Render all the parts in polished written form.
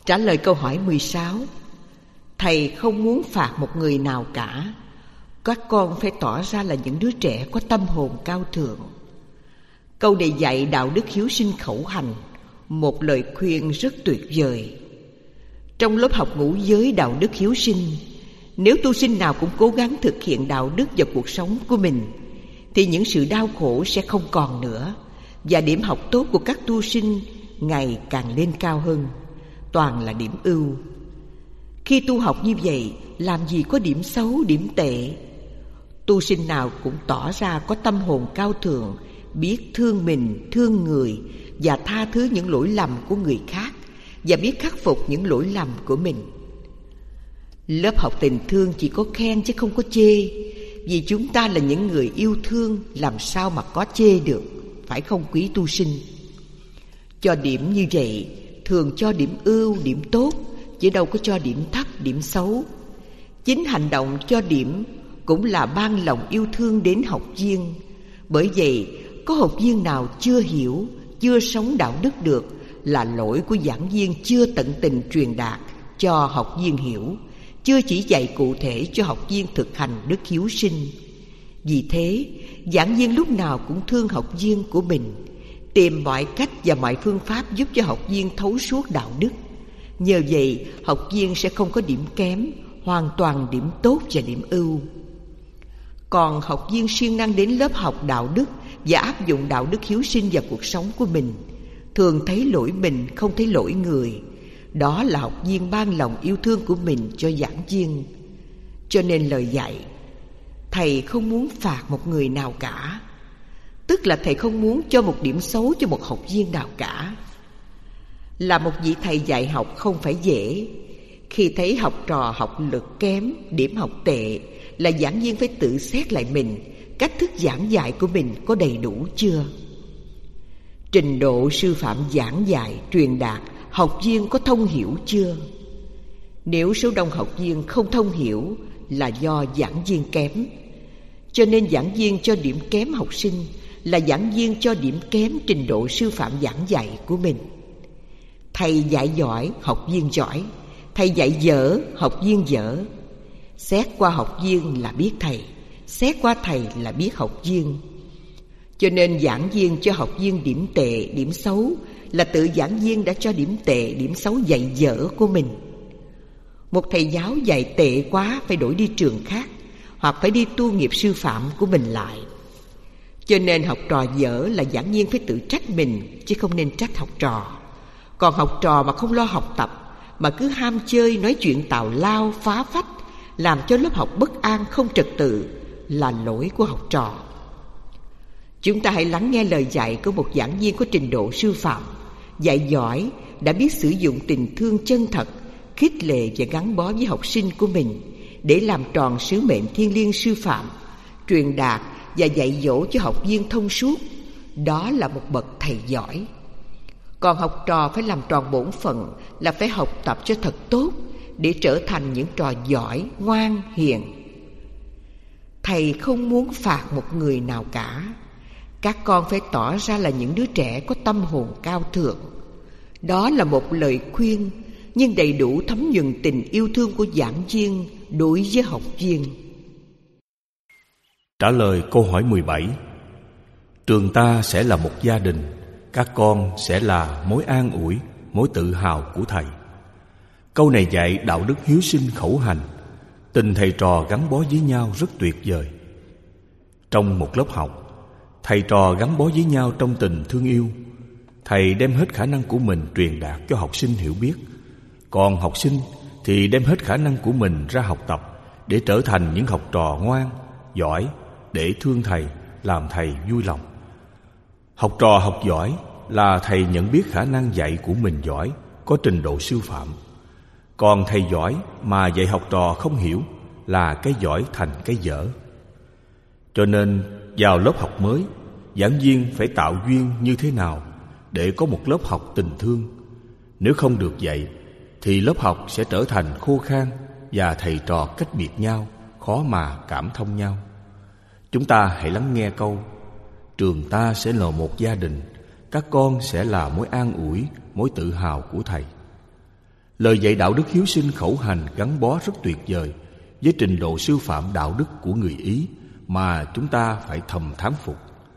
Trả lời câu hỏi 16. Thầy không muốn phạt một người nào cả. Các con phải tỏ ra là những đứa trẻ có tâm hồn cao thượng. Câu này dạy đạo đức hiếu sinh khẩu hành, một lời khuyên rất tuyệt vời. Trong lớp học ngũ giới đạo đức hiếu sinh, nếu tu sinh nào cũng cố gắng thực hiện đạo đức vào cuộc sống của mình, thì những sự đau khổ sẽ không còn nữa, và điểm học tốt của các tu sinh ngày càng lên cao hơn, toàn là điểm ưu. Khi tu học như vậy, làm gì có điểm xấu, điểm tệ. Tu sinh nào cũng tỏ ra có tâm hồn cao thượng, biết thương mình, thương người, và tha thứ những lỗi lầm của người khác, và biết khắc phục những lỗi lầm của mình. Lớp học tình thương chỉ có khen chứ không có chê, vì chúng ta là những người yêu thương, làm sao mà có chê được, phải không quý tu sinh? Cho điểm như vậy thường cho điểm ưu, điểm tốt, chứ đâu có cho điểm thấp, điểm xấu. Chính hành động cho điểm cũng là ban lòng yêu thương đến học viên. Bởi vậy, có học viên nào chưa hiểu, chưa sống đạo đức được là lỗi của giảng viên chưa tận tình truyền đạt cho học viên hiểu, chưa chỉ dạy cụ thể cho học viên thực hành đức hiếu sinh. Vì thế, giảng viên lúc nào cũng thương học viên của mình, tìm mọi cách và mọi phương pháp giúp cho học viên thấu suốt đạo đức. Nhờ vậy, học viên sẽ không có điểm kém, hoàn toàn điểm tốt và điểm ưu. Còn học viên siêng năng đến lớp học đạo đức và áp dụng đạo đức hiếu sinh vào cuộc sống của mình, thường thấy lỗi mình, không thấy lỗi người. Đó là học viên ban lòng yêu thương của mình cho giảng viên. Cho nên lời dạy, thầy không muốn phạt một người nào cả, tức là thầy không muốn cho một điểm xấu cho một học viên nào cả. Là một vị thầy dạy học không phải dễ. Khi thấy học trò học lực kém, điểm học tệ, là giảng viên phải tự xét lại mình, cách thức giảng dạy của mình có đầy đủ chưa? Trình độ sư phạm giảng dạy, truyền đạt, học viên có thông hiểu chưa? Nếu số đông học viên không thông hiểu là do giảng viên kém. Cho nên giảng viên cho điểm kém học sinh là giảng viên cho điểm kém trình độ sư phạm giảng dạy của mình. Thầy dạy giỏi, học viên giỏi. Thầy dạy dở, học viên dở. Xét qua học viên là biết thầy, xét qua thầy là biết học viên. Cho nên giảng viên cho học viên điểm tệ, điểm xấu là tự giảng viên đã cho điểm tệ, điểm xấu dạy dở của mình. Một thầy giáo dạy tệ quá phải đổi đi trường khác, hoặc phải đi tu nghiệp sư phạm của mình lại. Cho nên học trò dở là giảng viên phải tự trách mình, chứ không nên trách học trò. Còn học trò mà không lo học tập, mà cứ ham chơi, nói chuyện tào lao, phá phách, làm cho lớp học bất an, không trật tự, là lỗi của học trò. Chúng ta hãy lắng nghe lời dạy của một giảng viên có trình độ sư phạm, dạy giỏi, đã biết sử dụng tình thương chân thật, khích lệ và gắn bó với học sinh của mình để làm tròn sứ mệnh thiêng liêng sư phạm, truyền đạt và dạy dỗ cho học viên thông suốt. Đó là một bậc thầy giỏi. Còn học trò phải làm tròn bổn phận, là phải học tập cho thật tốt để trở thành những trò giỏi, ngoan, hiền. Thầy không muốn phạt một người nào cả. Các con phải tỏ ra là những đứa trẻ có tâm hồn cao thượng. Đó là một lời khuyên, nhưng đầy đủ thấm nhuần tình yêu thương của giảng viên đối với học viên. Trả lời câu hỏi 17. Trường ta sẽ là một gia đình, các con sẽ là mối an ủi, mối tự hào của thầy. Câu này dạy đạo đức hiếu sinh khẩu hành. Tình thầy trò gắn bó với nhau rất tuyệt vời. Trong một lớp học, thầy trò gắn bó với nhau trong tình thương yêu. Thầy đem hết khả năng của mình truyền đạt cho học sinh hiểu biết, còn học sinh thì đem hết khả năng của mình ra học tập để trở thành những học trò ngoan, giỏi, để thương thầy, làm thầy vui lòng. Học trò học giỏi là thầy nhận biết khả năng dạy của mình giỏi, có trình độ sư phạm. Còn thầy giỏi mà dạy học trò không hiểu là cái giỏi thành cái dở. Cho nên vào lớp học mới, giảng viên phải tạo duyên như thế nào để có một lớp học tình thương. Nếu không được vậy thì lớp học sẽ trở thành khô khan và thầy trò cách biệt nhau, khó mà cảm thông nhau. Chúng ta hãy lắng nghe câu: trường ta sẽ là một gia đình, các con sẽ là mối an ủi, mối tự hào của thầy. Lời dạy đạo đức hiếu sinh khẩu hành gắn bó rất tuyệt vời với trình độ sư phạm đạo đức của người Ý mà chúng ta phải thầm thán phục.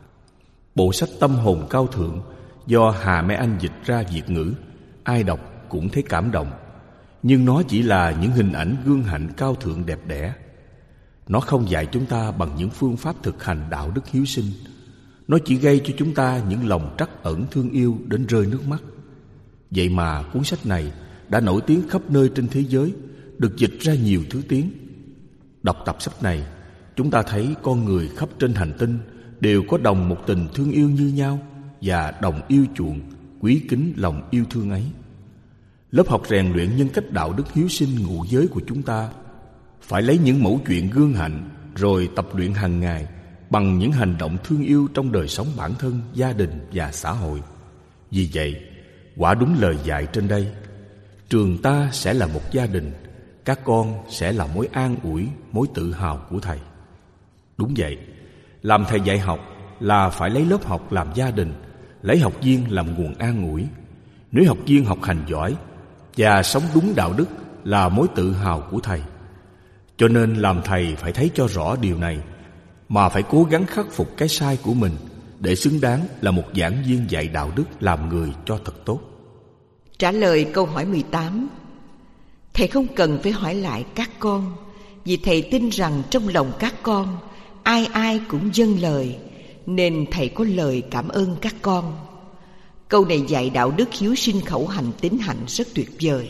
Bộ sách Tâm hồn cao thượng do Hà Mai Anh dịch ra Việt ngữ, ai đọc cũng thấy cảm động, nhưng nó chỉ là những hình ảnh gương hạnh cao thượng đẹp đẽ. Nó không dạy chúng ta bằng những phương pháp thực hành đạo đức hiếu sinh. Nó chỉ gây cho chúng ta những lòng trắc ẩn thương yêu đến rơi nước mắt. Vậy mà cuốn sách này đã nổi tiếng khắp nơi trên thế giới, được dịch ra nhiều thứ tiếng. Đọc tập sách này, chúng ta thấy con người khắp trên hành tinh đều có đồng một tình thương yêu như nhau và đồng yêu chuộng, quý kính lòng yêu thương ấy. Lớp học rèn luyện nhân cách đạo đức hiếu sinh ngụ giới của chúng ta phải lấy những mẫu chuyện gương hạnh rồi tập luyện hàng ngày bằng những hành động thương yêu trong đời sống bản thân, gia đình và xã hội. Vì vậy, quả đúng lời dạy trên đây, trường ta sẽ là một gia đình, các con sẽ là mối an ủi, mối tự hào của thầy. Đúng vậy, làm thầy dạy học là phải lấy lớp học làm gia đình, lấy học viên làm nguồn an ủi. Nếu học viên học hành giỏi và sống đúng đạo đức là mối tự hào của thầy. Cho nên làm thầy phải thấy cho rõ điều này, mà phải cố gắng khắc phục cái sai của mình để xứng đáng là một giảng viên dạy đạo đức làm người cho thật tốt. Trả lời câu hỏi 18, thầy không cần phải hỏi lại các con, vì thầy tin rằng trong lòng các con ai ai cũng dâng lời, nên thầy có lời cảm ơn các con. Câu này dạy đạo đức hiếu sinh khẩu hành tín hạnh rất tuyệt vời.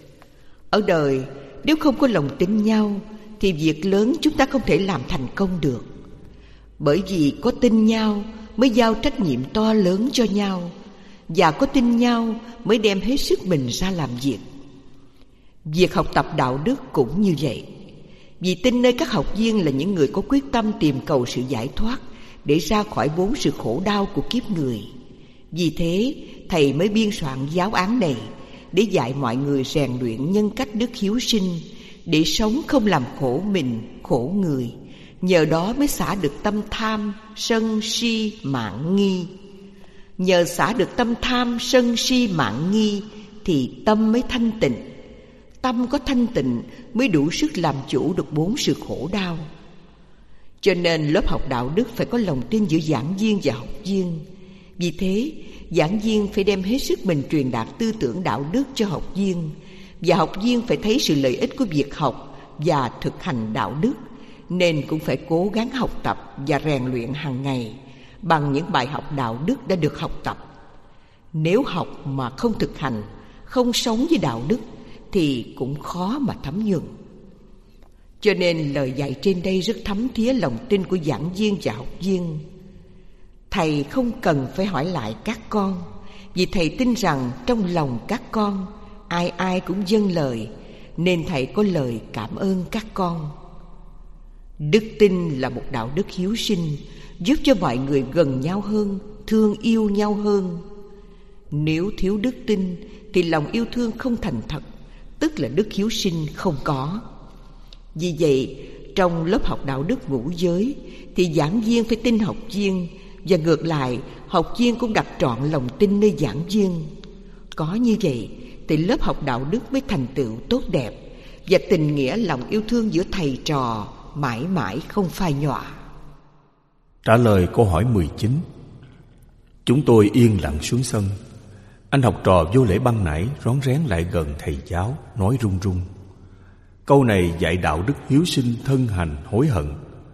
Ở đời, nếu không có lòng tin nhau thì việc lớn chúng ta không thể làm thành công được. Bởi vì có tin nhau mới giao trách nhiệm to lớn cho nhau, và có tin nhau mới đem hết sức mình ra làm việc. Việc học tập đạo đức cũng như vậy. Vì tin nơi các học viên là những người có quyết tâm tìm cầu sự giải thoát để ra khỏi bốn sự khổ đau của kiếp người. Vì thế, thầy mới biên soạn giáo án này để dạy mọi người rèn luyện nhân cách đức hiếu sinh, để sống không làm khổ mình, khổ người. Nhờ đó mới xả được tâm tham, sân, si, mạn, nghi. Nhờ xả được tâm tham, sân, si, mạn, nghi thì tâm mới thanh tịnh. Tâm có thanh tịnh mới đủ sức làm chủ được bốn sự khổ đau. Cho nên lớp học đạo đức phải có lòng tin giữa giảng viên và học viên. Vì thế, giảng viên phải đem hết sức mình truyền đạt tư tưởng đạo đức cho học viên, và học viên phải thấy sự lợi ích của việc học và thực hành đạo đức, nên cũng phải cố gắng học tập và rèn luyện hàng ngày bằng những bài học đạo đức đã được học tập. Nếu học mà không thực hành, không sống với đạo đức thì cũng khó mà thấm nhuần. Cho nên lời dạy trên đây rất thấm thía lòng tin của giảng viên và học viên. Thầy không cần phải hỏi lại các con, vì thầy tin rằng trong lòng các con ai ai cũng dâng lời, nên thầy có lời cảm ơn các con. Đức tin là một đạo đức hiếu sinh, giúp cho mọi người gần nhau hơn, thương yêu nhau hơn. Nếu thiếu đức tin thì lòng yêu thương không thành thật, tức là đức hiếu sinh không có. Vì vậy, trong lớp học đạo đức ngũ giới thì giảng viên phải tin học viên, và ngược lại, học viên cũng đặt trọn lòng tin nơi giảng viên. Có như vậy thì lớp học đạo đức mới thành tựu tốt đẹp, và tình nghĩa lòng yêu thương giữa thầy trò mãi mãi không phai nhòa. Trả lời câu hỏi 19. Chúng tôi yên lặng xuống sân. Anh học trò vô lễ ban nãy rón rén lại gần thầy giáo, nói run run. Câu này dạy đạo đức hiếu sinh thân hành hối hận.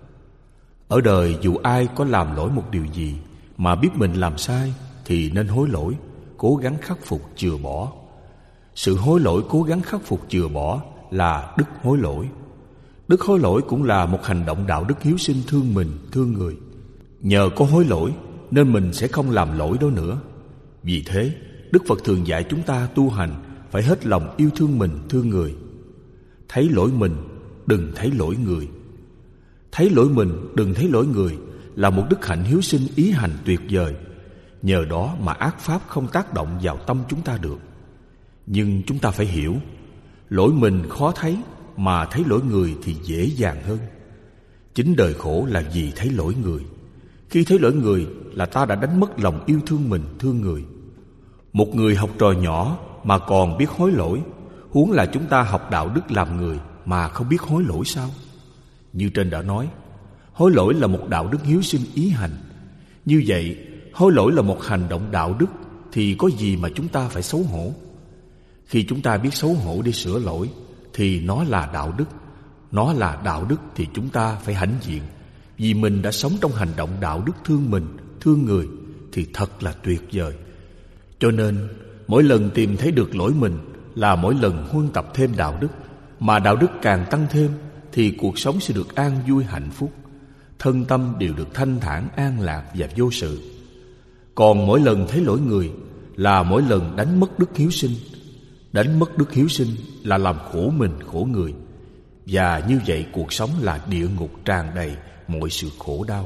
Ở đời dù ai có làm lỗi một điều gì mà biết mình làm sai thì nên hối lỗi, cố gắng khắc phục chừa bỏ. Sự hối lỗi cố gắng khắc phục chừa bỏ là đức hối lỗi. Đức hối lỗi cũng là một hành động đạo đức hiếu sinh thương mình, thương người. Nhờ có hối lỗi nên mình sẽ không làm lỗi đó nữa. Vì thế, Đức Phật thường dạy chúng ta tu hành phải hết lòng yêu thương mình, thương người. Thấy lỗi mình, đừng thấy lỗi người. Thấy lỗi mình, đừng thấy lỗi người là một đức hạnh hiếu sinh ý hành tuyệt vời. Nhờ đó mà ác pháp không tác động vào tâm chúng ta được. Nhưng chúng ta phải hiểu, lỗi mình khó thấy, mà thấy lỗi người thì dễ dàng hơn. Chính đời khổ là vì thấy lỗi người. Khi thấy lỗi người là ta đã đánh mất lòng yêu thương mình, thương người. Một người học trò nhỏ mà còn biết hối lỗi, Huống là chúng ta học đạo đức làm người mà không biết hối lỗi sao? Như trên đã nói, hối lỗi là một đạo đức hiếu sinh ý hành. Như vậy, hối lỗi là một hành động đạo đức thì có gì mà chúng ta phải xấu hổ? Khi chúng ta biết xấu hổ để sửa lỗi thì nó là đạo đức. Nó là đạo đức thì chúng ta phải hãnh diện, vì mình đã sống trong hành động đạo đức thương mình, thương người thì thật là tuyệt vời. Cho nên mỗi lần tìm thấy được lỗi mình là mỗi lần huân tập thêm đạo đức. Mà đạo đức càng tăng thêm thì cuộc sống sẽ được an vui hạnh phúc, thân tâm đều được thanh thản an lạc và vô sự. Còn mỗi lần thấy lỗi người là mỗi lần đánh mất đức hiếu sinh. Đánh mất đức hiếu sinh là làm khổ mình khổ người. Và như vậy cuộc sống là địa ngục tràn đầy mọi sự khổ đau.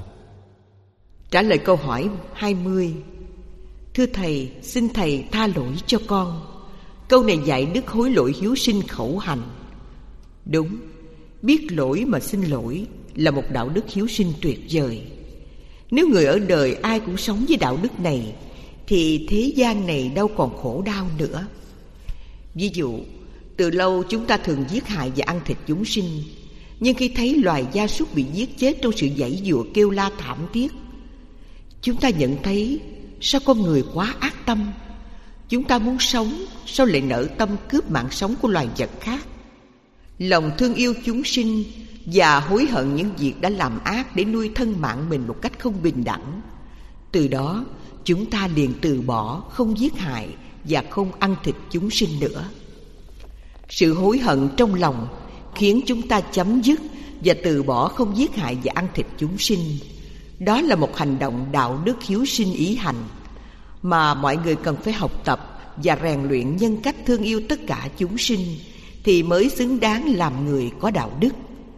Trả lời câu hỏi 20. Thưa Thầy, xin Thầy tha lỗi cho con. Câu này dạy đức hối lỗi hiếu sinh khẩu hành. Đúng, biết lỗi mà xin lỗi là một đạo đức hiếu sinh tuyệt vời. Nếu người ở đời ai cũng sống với đạo đức này thì thế gian này đâu còn khổ đau nữa. Ví dụ, từ lâu chúng ta thường giết hại và ăn thịt chúng sinh, nhưng khi thấy loài gia súc bị giết chết trong sự giãy giụa kêu la thảm thiết, chúng ta nhận thấy sao con người quá ác tâm. Chúng ta muốn sống, sao lại nỡ tâm cướp mạng sống của loài vật khác? Lòng thương yêu chúng sinh và hối hận những việc đã làm ác để nuôi thân mạng mình một cách không bình đẳng. Từ đó chúng ta liền từ bỏ không giết hại và không ăn thịt chúng sinh nữa. Sự hối hận trong lòng khiến chúng ta chấm dứt và từ bỏ không giết hại và ăn thịt chúng sinh. Đó là một hành động đạo đức hiếu sinh ý hành mà mọi người cần phải học tập và rèn luyện nhân cách thương yêu tất cả chúng sinh thì mới xứng đáng làm người có đạo đức.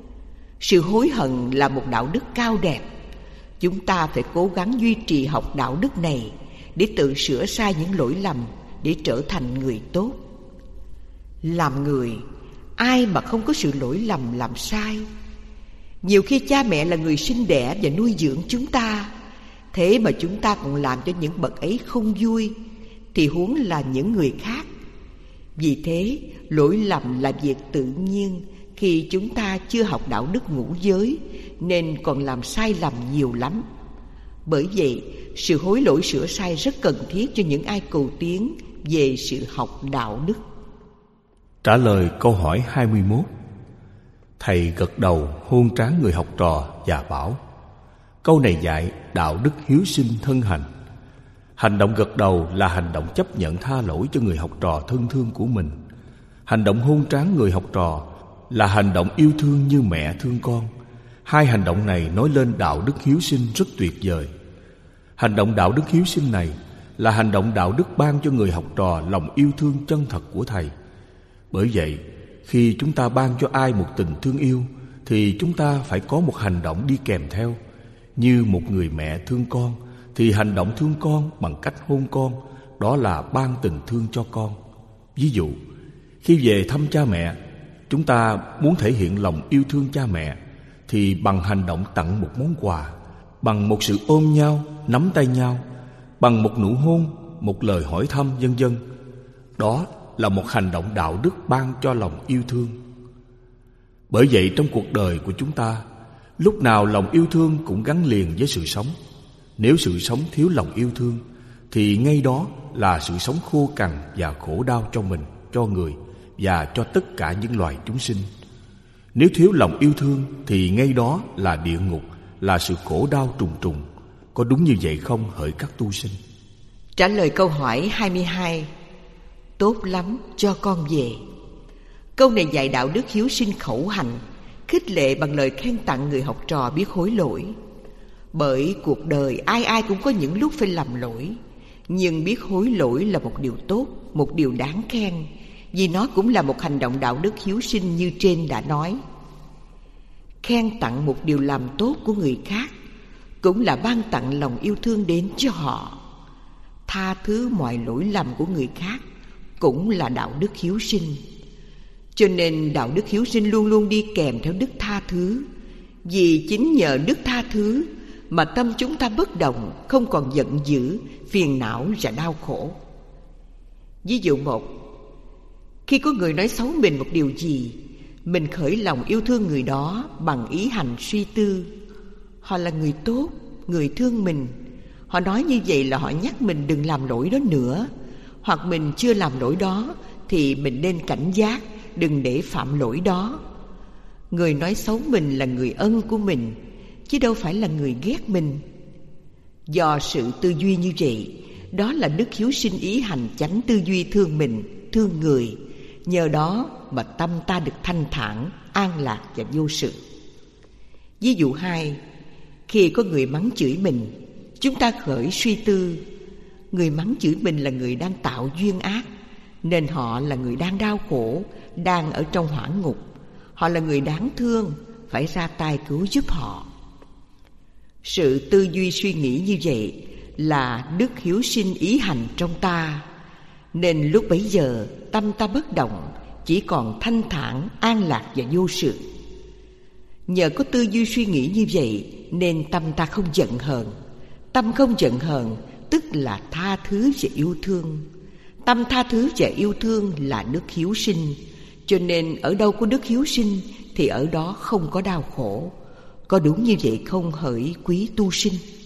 Sự hối hận là một đạo đức cao đẹp. Chúng ta phải cố gắng duy trì học đạo đức này để tự sửa sai những lỗi lầm để trở thành người tốt. Làm người, ai mà không có sự lỗi lầm làm sai? Nhiều khi cha mẹ là người sinh đẻ và nuôi dưỡng chúng ta, thế mà chúng ta còn làm cho những bậc ấy không vui, thì huống là những người khác. Vì thế, lỗi lầm là việc tự nhiên khi chúng ta chưa học đạo đức ngũ giới, nên còn làm sai lầm nhiều lắm. Bởi vậy, sự hối lỗi sửa sai rất cần thiết cho những ai cầu tiến về sự học đạo đức. Trả lời câu hỏi 21. Thầy gật đầu hôn trán người học trò và bảo: câu này dạy đạo đức hiếu sinh thân hành. Hành động gật đầu là hành động chấp nhận tha lỗi cho người học trò thân thương của mình. Hành động hôn trán người học trò là hành động yêu thương như mẹ thương con. Hai hành động này nói lên đạo đức hiếu sinh rất tuyệt vời. Hành động đạo đức hiếu sinh này là hành động đạo đức ban cho người học trò lòng yêu thương chân thật của Thầy. Bởi vậy, khi chúng ta ban cho ai một tình thương yêu thì chúng ta phải có một hành động đi kèm theo. Như một người mẹ thương con thì hành động thương con bằng cách hôn con, đó là ban tình thương cho con. Ví dụ, khi về thăm cha mẹ, chúng ta muốn thể hiện lòng yêu thương cha mẹ thì bằng hành động tặng một món quà, bằng một sự ôm nhau, nắm tay nhau, bằng một nụ hôn, một lời hỏi thăm, vân vân. Đó là một hành động đạo đức ban cho lòng yêu thương. Bởi vậy trong cuộc đời của chúng ta, lúc nào lòng yêu thương cũng gắn liền với sự sống. Nếu sự sống thiếu lòng yêu thương thì ngay đó là sự sống khô cằn và khổ đau cho mình, cho người và cho tất cả những loài chúng sinh. Nếu thiếu lòng yêu thương thì ngay đó là địa ngục, là sự khổ đau trùng trùng. Có đúng như vậy không hỡi các tu sinh? Trả lời câu hỏi 22. Tốt lắm, cho con về. Câu này dạy đạo đức hiếu sinh khẩu hành, khích lệ bằng lời khen tặng người học trò biết hối lỗi. Bởi cuộc đời ai ai cũng có những lúc phải làm lỗi, nhưng biết hối lỗi là một điều tốt, một điều đáng khen, vì nó cũng là một hành động đạo đức hiếu sinh như trên đã nói. Khen tặng một điều làm tốt của người khác cũng là ban tặng lòng yêu thương đến cho họ. Tha thứ mọi lỗi lầm của người khác cũng là đạo đức hiếu sinh. Cho nên đạo đức hiếu sinh luôn luôn đi kèm theo đức tha thứ. Vì chính nhờ đức tha thứ mà tâm chúng ta bất động, không còn giận dữ, phiền não và đau khổ. Ví dụ một, Khi có người nói xấu mình một điều gì, mình khởi lòng yêu thương người đó bằng ý hành suy tư. Họ là người tốt, người thương mình. Họ nói như vậy là họ nhắc mình đừng làm lỗi đó nữa. Hoặc mình chưa làm lỗi đó thì mình nên cảnh giác, đừng để phạm lỗi đó. Người nói xấu mình là người ân của mình, chứ đâu phải là người ghét mình. Do sự tư duy như vậy, đó là đức hiếu sinh ý hành chánh tư duy thương mình, thương người. Nhờ đó mà tâm ta được thanh thản, an lạc và vô sự. Ví dụ 2, khi có người mắng chửi mình, chúng ta khởi suy tư. Người mắng chửi mình là người đang tạo duyên ác, nên họ là người đang đau khổ, đang ở trong hỏa ngục. Họ là người đáng thương, phải ra tay cứu giúp họ. Sự tư duy suy nghĩ như vậy là đức hiếu sinh ý hành trong ta, nên lúc bấy giờ tâm ta bất động, chỉ còn thanh thản, an lạc và vô sự. Nhờ có tư duy suy nghĩ như vậy nên tâm ta không giận hờn. Tâm không giận hờn tức là tha thứ và yêu thương. Tâm tha thứ và yêu thương là đức hiếu sinh. Cho nên ở đâu có đức hiếu sinh thì ở đó không có đau khổ. Có đúng như vậy không hỡi quý tu sinh?